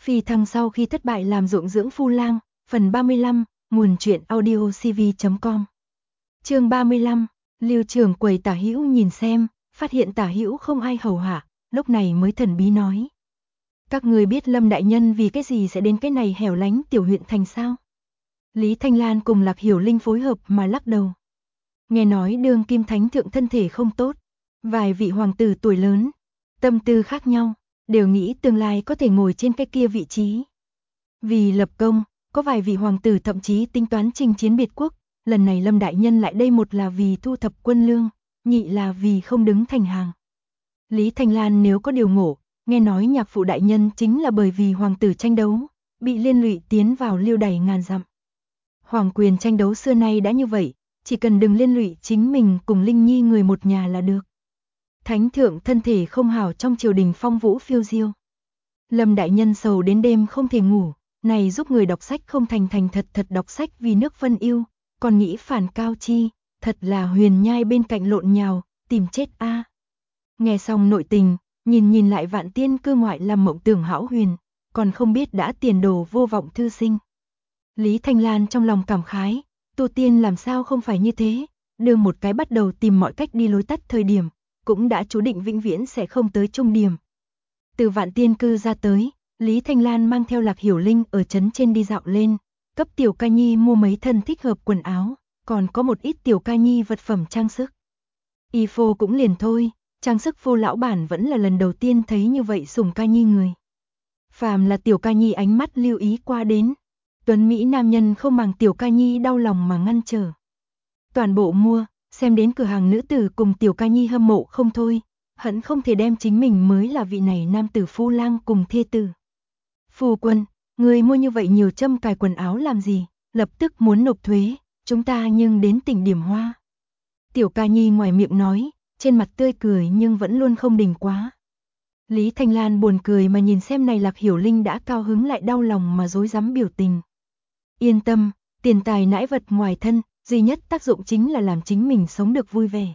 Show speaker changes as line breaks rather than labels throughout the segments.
Phi thăng sau khi thất bại làm ruộng dưỡng phu lang, phần 35, nguồn truyện audio cv.com. Chương 35, Lưu Trường Quầy Tả Hữu nhìn xem, phát hiện Tả Hữu không ai hầu hạ, lúc này mới thần bí nói: "Các người biết Lâm đại nhân vì cái gì sẽ đến cái này hẻo lánh tiểu huyện thành sao?" Lý Thanh Lan cùng Lạc Hiểu Linh phối hợp mà lắc đầu. Nghe nói đương kim thánh thượng thân thể không tốt, vài vị hoàng tử tuổi lớn, tâm tư khác nhau, đều nghĩ tương lai có thể ngồi trên cái kia vị trí. Vì lập công, có vài vị hoàng tử thậm chí tính toán chinh chiến biệt quốc, lần này Lâm đại nhân lại đây, một là vì thu thập quân lương, nhị là vì không đứng thành hàng. Lý Thanh Lan nếu có điều ngộ, nghe nói nhạc phụ đại nhân chính là bởi vì hoàng tử tranh đấu, bị liên lụy tiến vào liêu đày ngàn dặm. Hoàng quyền tranh đấu xưa nay đã như vậy, chỉ cần đừng liên lụy chính mình cùng Linh Nhi người một nhà là được. Thánh thượng thân thể không hảo, trong triều đình phong vũ phiêu diêu. Lâm đại nhân sầu đến đêm không thể ngủ, này giúp người đọc sách không thành thật đọc sách vì nước phân yêu, còn nghĩ phản cao chi, thật là huyền nhai bên cạnh lộn nhào, tìm chết a. Nghe xong nội tình, nhìn lại Vạn Tiên cư ngoại làm mộng tưởng hão huyền, còn không biết đã tiền đồ vô vọng thư sinh. Lý Thanh Lan trong lòng cảm khái, tu tiên làm sao không phải như thế, đưa một cái bắt đầu tìm mọi cách đi lối tắt thời điểm, cũng đã chú định vĩnh viễn sẽ không tới trung điểm. Từ Vạn Tiên cư ra tới, Lý Thanh Lan mang theo Lạc Hiểu Linh ở trấn trên đi dạo lên, cấp Tiểu Ca Nhi mua mấy thân thích hợp quần áo, còn có một ít Tiểu Ca Nhi vật phẩm trang sức. Y phô cũng liền thôi, trang sức phô lão bản vẫn là lần đầu tiên thấy như vậy sủng Ca Nhi người. Phàm là Tiểu Ca Nhi ánh mắt lưu ý qua đến, tuấn mỹ nam nhân không màng Tiểu Ca Nhi đau lòng mà ngăn trở. Toàn bộ mua, xem đến cửa hàng nữ tử cùng Tiểu Ca Nhi hâm mộ không thôi, hận không thể đem chính mình mới là vị này nam tử phu lang cùng thê tử. Phu quân, người mua như vậy nhiều châm cài quần áo làm gì, lập tức muốn nộp thuế, chúng ta nhưng đến tỉnh điểm hoa. Tiểu Ca Nhi ngoài miệng nói, trên mặt tươi cười nhưng vẫn luôn không đình quá. Lý Thanh Lan buồn cười mà nhìn xem này Lạc Hiểu Linh đã cao hứng lại đau lòng mà rối rắm biểu tình. Yên tâm, tiền tài nãi vật ngoài thân, duy nhất tác dụng chính là làm chính mình sống được vui vẻ.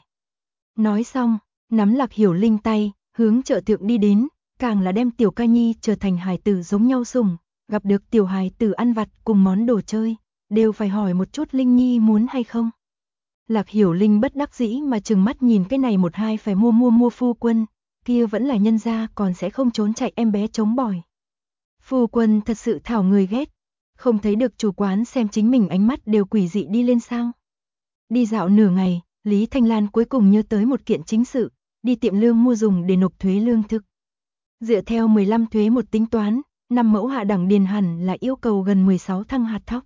Nói xong, nắm Lạc Hiểu Linh tay, hướng chợ thượng đi đến, càng là đem Tiểu Ca Nhi trở thành hài tử giống nhau sủng, gặp được tiểu hài tử ăn vặt cùng món đồ chơi, đều phải hỏi một chút Linh Nhi muốn hay không. Lạc Hiểu Linh bất đắc dĩ mà trừng mắt nhìn cái này một hai phải mua phu quân, kia vẫn là nhân gia còn sẽ không trốn chạy em bé chống bỏi. Phu quân thật sự thảo người ghét, không thấy được chủ quán xem chính mình ánh mắt đều quỷ dị đi lên sao. Đi dạo nửa ngày, Lý Thanh Lan cuối cùng nhớ tới một kiện chính sự, đi tiệm lương mua dùng để nộp thuế lương thực. Dựa theo 15 thuế một tính toán, 5 mẫu hạ đẳng điền hẳn là yêu cầu gần 16 thăng hạt thóc.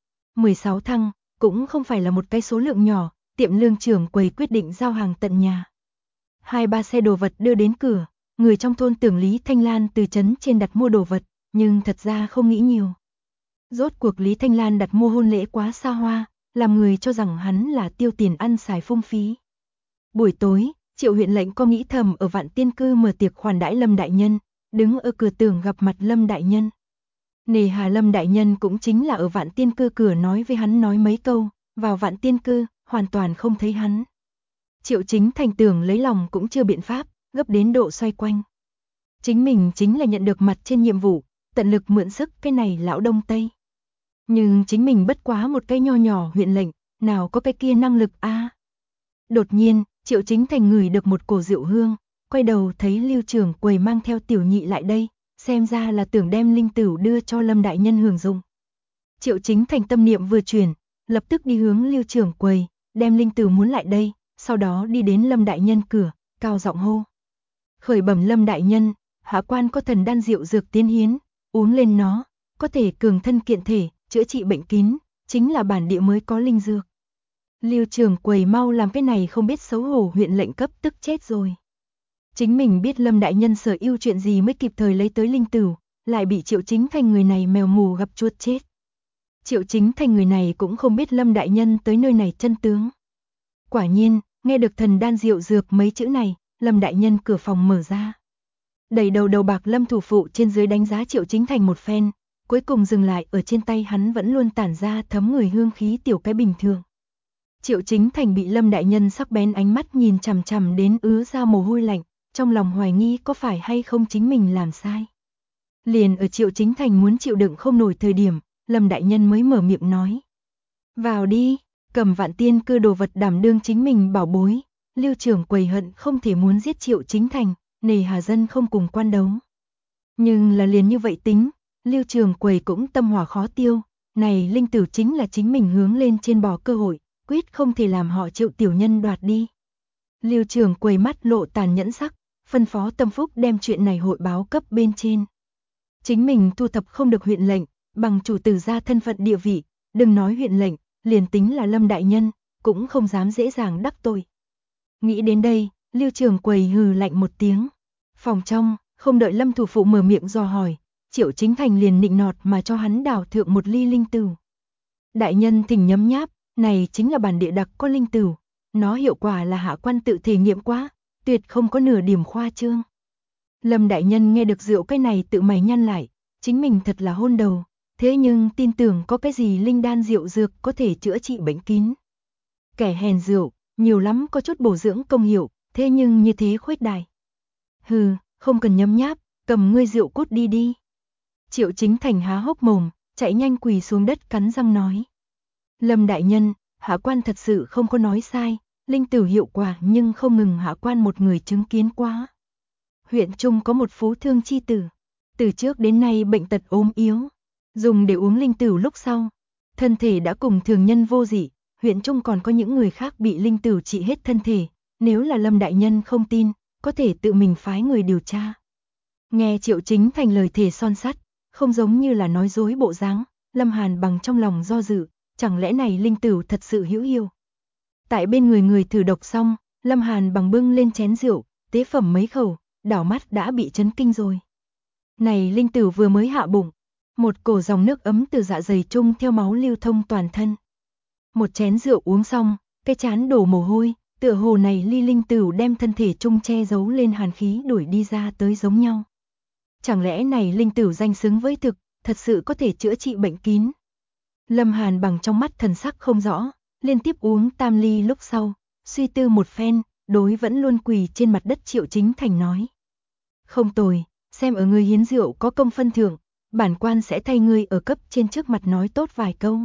16 thăng, cũng không phải là một cái số lượng nhỏ, tiệm lương trưởng quầy quyết định giao hàng tận nhà. 2-3 xe đồ vật đưa đến cửa, người trong thôn tưởng Lý Thanh Lan từ trấn trên đặt mua đồ vật, nhưng thật ra không nghĩ nhiều. Rốt cuộc Lý Thanh Lan đặt mua hôn lễ quá xa hoa, làm người cho rằng hắn là tiêu tiền ăn xài phung phí. Buổi tối, Triệu huyện lệnh có nghĩ thầm ở Vạn Tiên cư mở tiệc khoản đãi Lâm đại nhân, đứng ở cửa tưởng gặp mặt Lâm đại nhân. Nề hà Lâm đại nhân cũng chính là ở Vạn Tiên cư cửa nói với hắn nói mấy câu, vào Vạn Tiên cư, hoàn toàn không thấy hắn. Triệu Chính Thành tưởng lấy lòng cũng chưa biện pháp, gấp đến độ xoay quanh. Chính mình chính là nhận được mặt trên nhiệm vụ, tận lực mượn sức cái này lão Đông Tây. Nhưng chính mình bất quá một cái nho nhỏ huyện lệnh, nào có cái kia năng lực a. Đột nhiên, Triệu Chính Thành ngửi được một cổ rượu hương, quay đầu thấy Lưu Trường Quầy mang theo tiểu nhị lại đây, xem ra là tưởng đem linh tửu đưa cho Lâm đại nhân hưởng dụng. Triệu Chính Thành tâm niệm vừa chuyển, lập tức đi hướng Lưu Trường Quầy, đem linh tửu muốn lại đây, sau đó đi đến Lâm đại nhân cửa, cao giọng hô: "Khởi bẩm Lâm đại nhân, hạ quan có thần đan rượu dược tiến hiến, uống lên nó, có thể cường thân kiện thể, chữa trị bệnh kín, chính là bản địa mới có linh dược." Lưu Trường Quầy mau làm cái này không biết xấu hổ huyện lệnh cấp tức chết rồi. Chính mình biết Lâm đại nhân sở yêu chuyện gì mới kịp thời lấy tới linh tửu, lại bị Triệu Chính Thành người này mèo mù gặp chuột chết. Triệu Chính Thành người này cũng không biết Lâm đại nhân tới nơi này chân tướng. Quả nhiên, nghe được thần đan rượu dược mấy chữ này, Lâm đại nhân cửa phòng mở ra. Đẩy đầu bạc Lâm thủ phụ trên dưới đánh giá Triệu Chính Thành một phen, cuối cùng dừng lại ở trên tay hắn vẫn luôn tản ra thấm người hương khí tiểu cái bình thường. Triệu Chính Thành bị Lâm đại nhân sắc bén ánh mắt nhìn chằm chằm đến ứa ra mồ hôi lạnh, trong lòng hoài nghi có phải hay không chính mình làm sai. Liền ở Triệu Chính Thành muốn chịu đựng không nổi thời điểm, Lâm đại nhân mới mở miệng nói. Vào đi, cầm Vạn Tiên Cư đồ vật đảm đương chính mình bảo bối. Lưu Trường Quầy hận không thể muốn giết Triệu Chính Thành, nề hà dân không cùng quan đấu. Nhưng là liền như vậy tính, Lưu Trường Quầy cũng tâm hỏa khó tiêu, này linh tử chính là chính mình hướng lên trên bò cơ hội, quyết không thể làm họ Triệu tiểu nhân đoạt đi. Lưu Trường Quầy mắt lộ tàn nhẫn sắc, phân phó Tâm Phúc đem chuyện này hội báo cấp bên trên. Chính mình thu thập không được huyện lệnh, bằng chủ tử gia thân phận địa vị, đừng nói huyện lệnh, liền tính là Lâm đại nhân, cũng không dám dễ dàng đắc tội. Nghĩ đến đây, Lưu Trường Quầy hừ lạnh một tiếng. Phòng trong, không đợi Lâm thủ phụ mở miệng dò hỏi, Triệu Chính Thành liền nịnh nọt mà cho hắn đào thượng một ly linh tửu. Đại nhân thỉnh nhấm nháp, này chính là bản địa đặc có linh tửu, nó hiệu quả là hạ quan tự thể nghiệm quá, tuyệt không có nửa điểm khoa trương. Lâm đại nhân nghe được rượu cái này tự mày nhăn lại, chính mình thật là hôn đầu, thế nhưng tin tưởng có cái gì linh đan rượu dược có thể chữa trị bệnh kín. Kẻ hèn rượu, nhiều lắm có chút bổ dưỡng công hiệu, thế nhưng như thế khuếch đại. Hừ, không cần nhấm nháp, cầm ngươi rượu cút đi đi. Triệu Chính Thành há hốc mồm, chạy nhanh quỳ xuống đất cắn răng nói. Lâm đại nhân, hạ quan thật sự không có nói sai, linh tửu hiệu quả nhưng không ngừng hạ quan một người chứng kiến quá. Huyện Trung có một phú thương chi tử, từ trước đến nay bệnh tật ốm yếu, dùng để uống linh tửu lúc sau, thân thể đã cùng thường nhân vô dị, huyện Trung còn có những người khác bị linh tửu trị hết thân thể, nếu là Lâm đại nhân không tin, có thể tự mình phái người điều tra. Nghe Triệu Chính Thành lời thề son sắt, không giống như là nói dối bộ dáng, Lâm Hàn Bằng trong lòng do dự, chẳng lẽ này linh tửu thật sự hữu hiệu. Tại bên người thử độc xong, Lâm Hàn Bằng bưng lên chén rượu, tế phẩm mấy khẩu, đảo mắt đã bị chấn kinh rồi. Này linh tửu vừa mới hạ bụng, một cổ dòng nước ấm từ dạ dày trung theo máu lưu thông toàn thân. Một chén rượu uống xong, cái chán đổ mồ hôi, tựa hồ này ly linh tửu đem thân thể trung che giấu lên hàn khí đuổi đi ra tới giống nhau. Chẳng lẽ này linh tửu danh xứng với thực, thật sự có thể chữa trị bệnh kín. Lâm Hàn Bằng trong mắt thần sắc không rõ, liên tiếp uống tam ly lúc sau, suy tư một phen, đối vẫn luôn quỳ trên mặt đất Triệu Chính Thành nói. Không tồi, xem ở ngươi hiến rượu có công phân thưởng, bản quan sẽ thay ngươi ở cấp trên trước mặt nói tốt vài câu.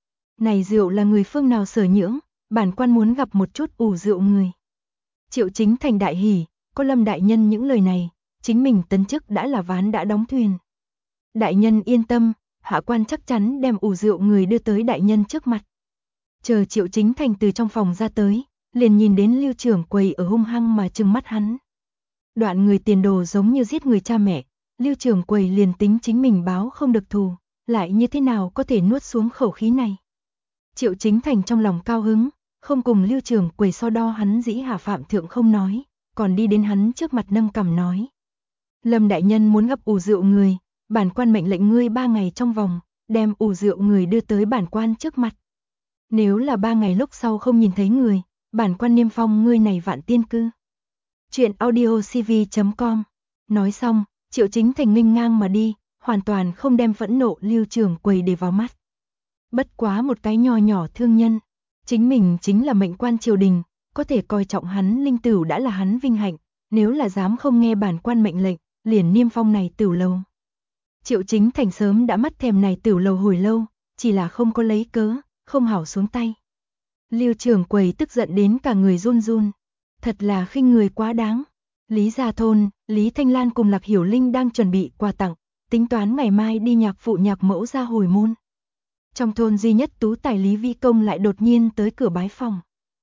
Này rượu là người phương nào sở nhưỡng, bản quan muốn gặp một chút ủ rượu người. Triệu Chính Thành đại hỉ, có Lâm đại nhân những lời này, chính mình tấn chức đã là ván đã đóng thuyền. Đại nhân yên tâm, hạ quan chắc chắn đem ủ rượu người đưa tới đại nhân trước mặt. Chờ Triệu Chính Thành từ trong phòng ra tới, liền nhìn đến Lưu Trường Quầy ở hung hăng mà trừng mắt hắn. Đoạn người tiền đồ giống như giết người cha mẹ, Lưu Trường Quầy liền tính chính mình báo không được thù, lại như thế nào có thể nuốt xuống khẩu khí này. Triệu Chính Thành trong lòng cao hứng, không cùng Lưu Trường Quầy so đo hắn dĩ hạ phạm thượng không nói, còn đi đến hắn trước mặt nâng cằm nói. Lâm đại nhân muốn gặp ủ rượu người, bản quan mệnh lệnh ngươi 3 ngày trong vòng, đem ủ rượu người đưa tới bản quan trước mặt. Nếu là 3 ngày lúc sau không nhìn thấy người, bản quan niêm phong ngươi này Vạn Tiên Cư. Chuyện audiocv.com. Nói xong, Triệu Chính Thành nghênh ngang mà đi, hoàn toàn không đem phẫn nộ Lưu Trường Quầy để vào mắt. Bất quá một cái nho nhỏ thương nhân, chính mình chính là mệnh quan triều đình, có thể coi trọng hắn linh tửu đã là hắn vinh hạnh, nếu là dám không nghe bản quan mệnh lệnh, liền niêm phong này tửu lầu. Triệu Chính Thành sớm đã mắt thèm này tửu lầu hồi lâu, chỉ là không có lấy cớ, không hảo xuống tay. Lưu Trường Quầy tức giận đến cả người run run, thật là khinh người quá đáng. Lý Gia Thôn, Lý Thanh Lan cùng Lạc Hiểu Linh đang chuẩn bị quà tặng, tính toán ngày mai đi nhạc phụ nhạc mẫu ra hồi môn. Trong thôn duy nhất tú tài Lý Vĩ Công lại đột nhiên tới cửa bái phòng.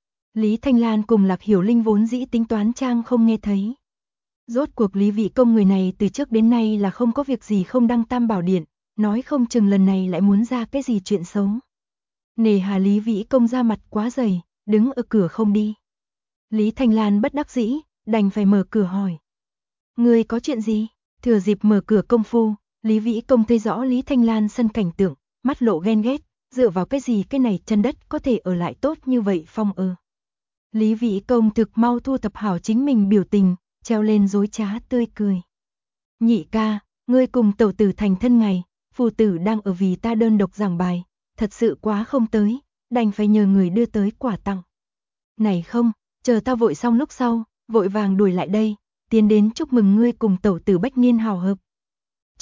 Lý Thanh Lan cùng Lạc Hiểu Linh vốn dĩ tính toán trang không nghe thấy. Rốt cuộc Lý Vĩ Công người này từ trước đến nay là không có việc gì không đăng Tam Bảo Điện, nói không chừng lần này lại muốn ra cái gì chuyện xấu. Nề hà Lý Vĩ Công ra mặt quá dày, đứng ở cửa không đi. Lý Thanh Lan bất đắc dĩ, đành phải mở cửa hỏi. Người có chuyện gì? Thừa dịp mở cửa công phu, Lý Vĩ Công thấy rõ Lý Thanh Lan sân cảnh tượng, mắt lộ ghen ghét, dựa vào cái gì cái này chân đất có thể ở lại tốt như vậy phong ơ. Lý Vĩ Công thực mau thu thập hảo chính mình biểu tình, treo lên dối trá tươi cười. Nhị ca, ngươi cùng tẩu tử thành thân ngày, phù tử đang ở vì ta đơn độc giảng bài, thật sự quá không tới, đành phải nhờ người đưa tới quà tặng. Này không, chờ ta vội xong lúc sau, vội vàng đuổi lại đây, tiến đến chúc mừng ngươi cùng tẩu tử bách niên hào hợp.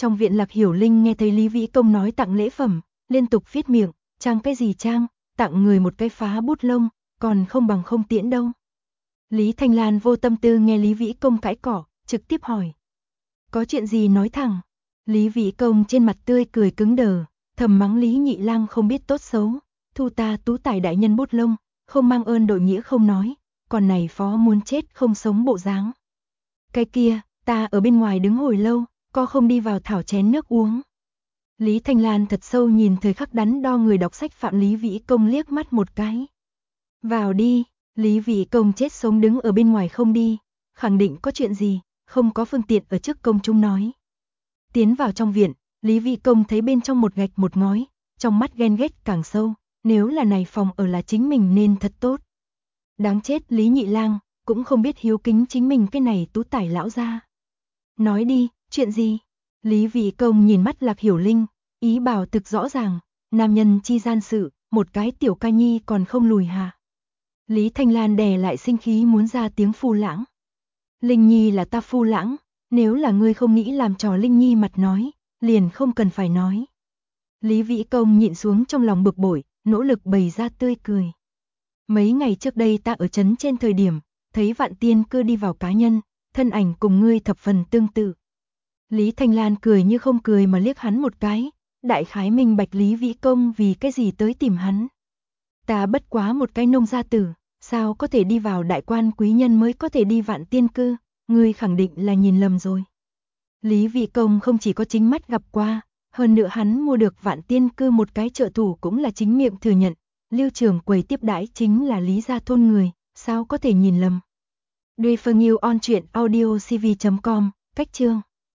Trong viện Lạc Hiểu Linh nghe thấy Lý Vĩ Công nói tặng lễ phẩm, liên tục viết miệng, trang cái gì trang, tặng người một cái phá bút lông, còn không bằng không tiễn đâu. Lý Thanh Lan vô tâm tư nghe Lý Vĩ Công cãi cỏ, trực tiếp hỏi. Có chuyện gì nói thẳng. Lý Vĩ Công trên mặt tươi cười cứng đờ, thầm mắng Lý Nhị Lang không biết tốt xấu, thu ta Tú Tài đại nhân bút lông, không mang ơn đội nghĩa không nói, còn này phó muốn chết không sống bộ dáng. Cái kia, ta ở bên ngoài đứng hồi lâu, co không đi vào thảo chén nước uống. Lý Thanh Lan thật sâu nhìn thời khắc đắn đo người đọc sách Phạm Lý Vĩ Công liếc mắt một cái. Vào đi, Lý Vĩ Công chết sống đứng ở bên ngoài không đi, khẳng định có chuyện gì, không có phương tiện ở trước công chúng nói. Tiến vào trong viện, Lý Vĩ Công thấy bên trong một gạch một ngói, trong mắt ghen ghét càng sâu, nếu là này phòng ở là chính mình nên thật tốt. Đáng chết Lý Nhị Lang, cũng không biết hiếu kính chính mình cái này Tú Tài lão gia. Nói đi, chuyện gì? Lý Vĩ Công nhìn mắt Lạc Hiểu Linh, ý bảo thực rõ ràng, nam nhân chi gian sự, một cái tiểu ca nhi còn không lùi hà. Lý Thanh Lan đè lại sinh khí muốn ra tiếng Phu Lãng. Linh Nhi là ta Phu Lãng, nếu là ngươi không nghĩ làm trò Linh Nhi mặt nói, liền không cần phải nói. Lý Vĩ Công nhịn xuống trong lòng bực bội, nỗ lực bày ra tươi cười. Mấy ngày trước đây ta ở trấn trên thời điểm, thấy Vạn Tiên Cơ đi vào cá nhân, thân ảnh cùng ngươi thập phần tương tự. Lý Thanh Lan cười như không cười mà liếc hắn một cái, đại khái minh bạch Lý Vĩ Công vì cái gì tới tìm hắn. Ta bất quá một cái nông gia tử, sao có thể đi vào đại quan quý nhân mới có thể đi Vạn Tiên Cơ, ngươi khẳng định là nhìn lầm rồi. Lý Vĩ Công không chỉ có chính mắt gặp qua, hơn nữa hắn mua được Vạn Tiên Cơ một cái trợ thủ cũng là chính miệng thừa nhận, Lưu trưởng quầy tiếp đãi chính là Lý gia thôn người, sao có thể nhìn lầm. Duy Phương Yêu on truyện audio cv.com, cách chương